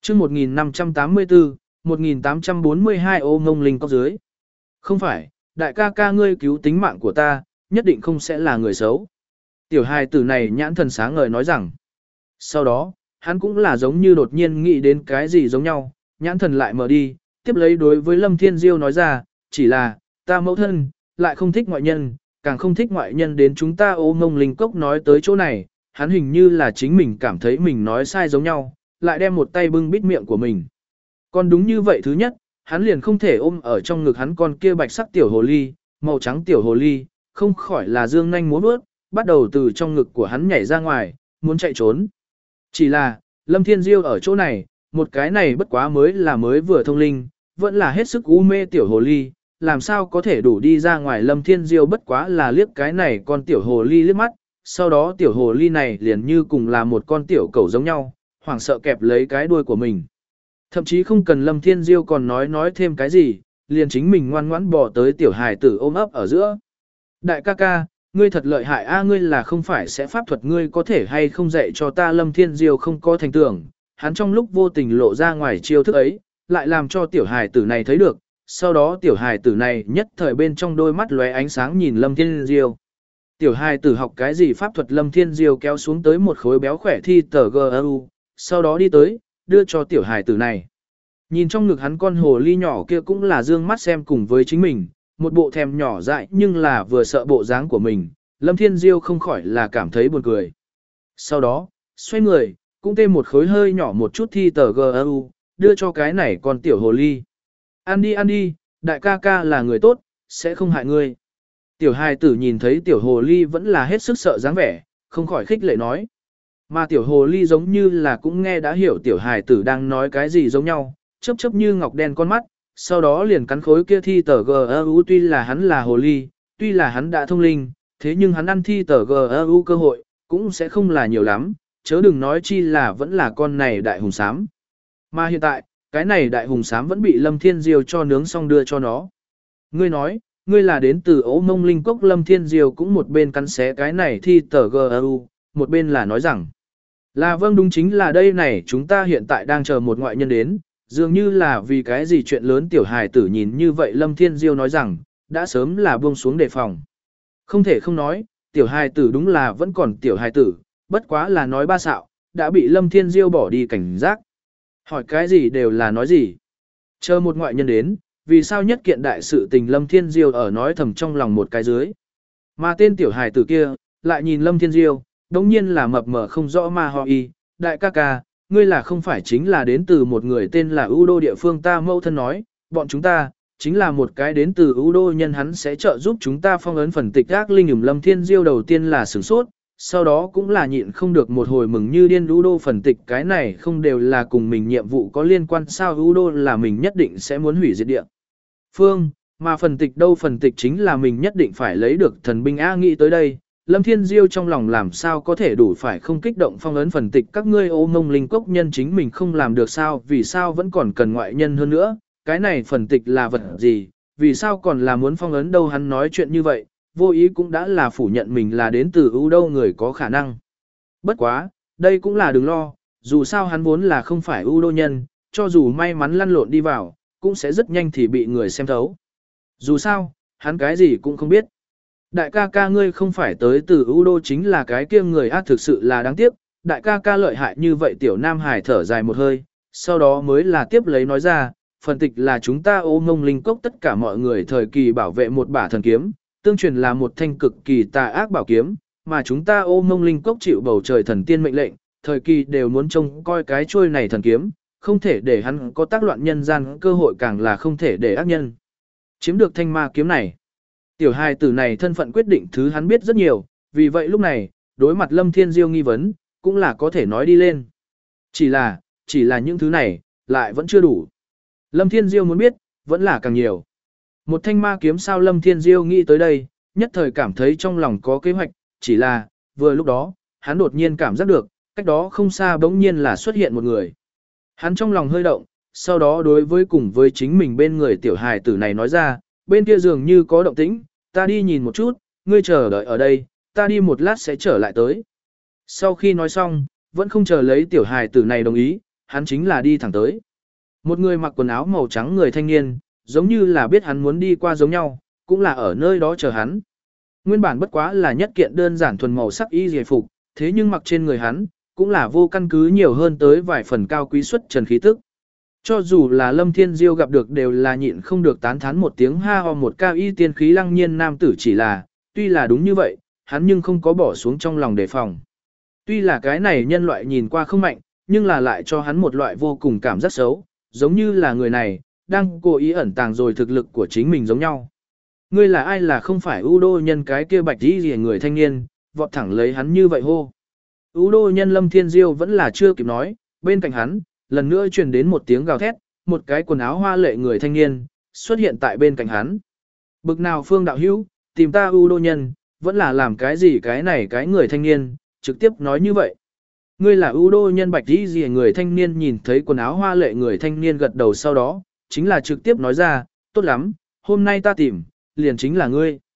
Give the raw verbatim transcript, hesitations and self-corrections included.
chương một nghìn năm trăm tám mươi tư, một nghìn tám trăm bốn mươi hai ô ngông linh cốc dưới. Không phải, đại ca ca ngươi cứu tính mạng của ta, nhất định không sẽ là người xấu. Tiểu hài tử này nhãn thần sáng ngời nói rằng. Sau đó, hắn cũng là giống như đột nhiên nghĩ đến cái gì giống nhau, nhãn thần lại mở đi, tiếp lấy đối với Lâm Thiên Diêu nói ra, chỉ là, ta mẫu thân, lại không thích ngoại nhân, càng không thích ngoại nhân đến chúng ta ô ngông linh cốc nói tới chỗ này, hắn hình như là chính mình cảm thấy mình nói sai giống nhau, lại đem một tay bưng bít miệng của mình. Còn đúng như vậy thứ nhất, hắn liền không thể ôm ở trong ngực hắn con kia bạch sắc tiểu hồ ly, màu trắng tiểu hồ ly, không khỏi là dương nhanh múa bước, bắt đầu từ trong ngực của hắn nhảy ra ngoài, muốn chạy trốn. Chỉ là, Lâm Thiên Diêu ở chỗ này, một cái này bất quá mới là mới vừa thông linh, vẫn là hết sức u mê tiểu hồ ly, làm sao có thể đủ đi ra ngoài. Lâm Thiên Diêu bất quá là liếc cái này con tiểu hồ ly liếc mắt, sau đó tiểu hồ ly này liền như cùng là một con tiểu cẩu giống nhau, hoảng sợ kẹp lấy cái đuôi của mình. Thậm chí không cần Lâm Thiên Diêu còn nói nói thêm cái gì, liền chính mình ngoan ngoãn bỏ tới tiểu hài tử ôm ấp ở giữa. Đại ca ca, ngươi thật lợi hại a, ngươi là không phải sẽ pháp thuật, ngươi có thể hay không dạy cho ta. Lâm Thiên Diêu không có thành tưởng, hắn trong lúc vô tình lộ ra ngoài chiêu thức ấy, lại làm cho tiểu hài tử này thấy được, sau đó tiểu hài tử này nhất thời bên trong đôi mắt lóe ánh sáng nhìn Lâm Thiên Diêu. Tiểu hài tử học cái gì pháp thuật? Lâm Thiên Diêu kéo xuống tới một khối béo khỏe thi tờ gờ u, sau đó đi tới, đưa cho tiểu hài tử này. Nhìn trong ngực hắn con hồ ly nhỏ kia cũng là dương mắt xem cùng với chính mình, một bộ thèm nhỏ dại nhưng là vừa sợ bộ dáng của mình, Lâm Thiên Diêu không khỏi là cảm thấy buồn cười. Sau đó, xoay người, cũng thêm một khối hơi nhỏ một chút thi tờ gờ u, đưa cho cái này con tiểu hồ ly. Ăn đi ăn đi, đại ca ca là người tốt, sẽ không hại ngươi. Tiểu hài tử nhìn thấy tiểu hồ ly vẫn là hết sức sợ dáng vẻ, không khỏi khích lệ nói. Mà tiểu hồ ly giống như là cũng nghe đã hiểu tiểu hài tử đang nói cái gì giống nhau, chớp chớp như ngọc đen con mắt, sau đó liền cắn khối kia thi tờ gờ u. Tuy là hắn là hồ ly, tuy là hắn đã thông linh, thế nhưng hắn ăn thi tờ gờ u cơ hội, cũng sẽ không là nhiều lắm, chớ đừng nói chi là vẫn là con này đại hùng xám. Mà hiện tại, cái này đại hùng xám vẫn bị Lâm Thiên Diêu cho nướng xong đưa cho nó. Ngươi nói, ngươi là đến từ ố mông linh cốc. Lâm Thiên Diêu cũng một bên cắn xé cái này thi tờ gờ u, một bên là nói rằng, là vâng, đúng chính là đây này, chúng ta hiện tại đang chờ một ngoại nhân đến, dường như là vì cái gì chuyện lớn. Tiểu hài tử nhìn như vậy Lâm Thiên Diêu nói rằng, đã sớm là buông xuống đề phòng. Không thể không nói, tiểu hài tử đúng là vẫn còn tiểu hài tử, bất quá là nói ba xạo, đã bị Lâm Thiên Diêu bỏ đi cảnh giác. Hỏi cái gì đều là nói gì. Chờ một ngoại nhân đến, vì sao nhất kiện đại sự tình? Lâm Thiên Diêu ở nói thầm trong lòng một cái dưới. Mà tên tiểu hài tử kia, lại nhìn Lâm Thiên Diêu, đống nhiên là mập mờ không rõ ma ho y. Đại ca ca, ngươi là không phải chính là đến từ một người tên là U Đô địa phương? Ta mâu thân nói, bọn chúng ta, chính là một cái đến từ U Đô nhân, hắn sẽ trợ giúp chúng ta phong ấn phần tịch ác linh ửng. Lâm Thiên Diêu đầu tiên là sửng sốt, sau đó cũng là nhịn không được một hồi mừng như điên. U Đô phần tịch, cái này không đều là cùng mình nhiệm vụ có liên quan sao? U Đô là mình nhất định sẽ muốn hủy diệt địa phương, mà phần tịch đâu? Phần tịch chính là mình nhất định phải lấy được thần binh a. Nghĩ tới đây, Lâm Thiên Diêu trong lòng làm sao có thể đủ phải không kích động phong ấn phần tịch. Các ngươi ô mông linh cốc nhân chính mình không làm được sao? Vì sao vẫn còn cần ngoại nhân hơn nữa? Cái này phần tịch là vật gì? Vì sao còn là muốn phong ấn đâu? Hắn nói chuyện như vậy, vô ý cũng đã là phủ nhận mình là đến từ ưu đâu người có khả năng. Bất quá, đây cũng là đừng lo, dù sao hắn vốn là không phải ưu đô nhân, cho dù may mắn lăn lộn đi vào, cũng sẽ rất nhanh thì bị người xem thấu. Dù sao, hắn cái gì cũng không biết. Đại ca ca ngươi không phải tới từ ưu đô chính là cái kia người ác, thực sự là đáng tiếc. Đại ca ca lợi hại như vậy. Tiểu Nam Hải thở dài một hơi, sau đó mới là tiếp lấy nói ra, phần tịch là chúng ta ô mông linh cốc tất cả mọi người thời kỳ bảo vệ một bả thần kiếm, tương truyền là một thanh cực kỳ tà ác bảo kiếm, mà chúng ta ô mông linh cốc chịu bầu trời thần tiên mệnh lệnh, thời kỳ đều muốn trông coi cái trôi này thần kiếm, không thể để hắn có tác loạn nhân gian cơ hội, càng là không thể để ác nhân chiếm được thanh ma kiếm này. Tiểu hài tử này thân phận quyết định thứ hắn biết rất nhiều, vì vậy lúc này, đối mặt Lâm Thiên Diêu nghi vấn, cũng là có thể nói đi lên. Chỉ là, chỉ là những thứ này, lại vẫn chưa đủ. Lâm Thiên Diêu muốn biết, vẫn là càng nhiều. Một thanh ma kiếm sao? Lâm Thiên Diêu nghĩ tới đây, nhất thời cảm thấy trong lòng có kế hoạch, chỉ là, vừa lúc đó, hắn đột nhiên cảm giác được, cách đó không xa bỗng nhiên là xuất hiện một người. Hắn trong lòng hơi động, sau đó đối với cùng với chính mình bên người tiểu hài tử này nói ra, bên kia dường như có động tĩnh, ta đi nhìn một chút, ngươi chờ đợi ở đây, ta đi một lát sẽ trở lại tới. Sau khi nói xong, vẫn không chờ lấy tiểu hài tử này đồng ý, hắn chính là đi thẳng tới. Một người mặc quần áo màu trắng người thanh niên, giống như là biết hắn muốn đi qua giống nhau, cũng là ở nơi đó chờ hắn. Nguyên bản bất quá là nhất kiện đơn giản thuần màu sắc y giải phục, thế nhưng mặc trên người hắn, cũng là vô căn cứ nhiều hơn tới vài phần cao quý xuất trần khí tức. Cho dù là Lâm Thiên Diêu gặp được đều là nhịn không được tán thán một tiếng ha ho một cao y tiên khí lăng nhiên nam tử chỉ là, tuy là đúng như vậy, hắn nhưng không có bỏ xuống trong lòng đề phòng. Tuy là cái này nhân loại nhìn qua không mạnh, nhưng là lại cho hắn một loại vô cùng cảm giác xấu, giống như là người này, đang cố ý ẩn tàng rồi thực lực của chính mình giống nhau. Ngươi là ai là không phải ưu đô nhân cái kia bạch đi gì người thanh niên, vọt thẳng lấy hắn như vậy hô. Ưu đô nhân Lâm Thiên Diêu vẫn là chưa kịp nói, bên cạnh hắn, lần nữa truyền đến một tiếng gào thét, một cái quần áo hoa lệ người thanh niên, xuất hiện tại bên cạnh hắn. Bực nào phương đạo hữu, tìm ta ưu đô nhân, vẫn là làm cái gì cái này cái người thanh niên, trực tiếp nói như vậy. Ngươi là ưu đô nhân bạch đi gì người thanh niên nhìn thấy quần áo hoa lệ người thanh niên gật đầu sau đó, chính là trực tiếp nói ra, tốt lắm, hôm nay ta tìm, liền chính là ngươi.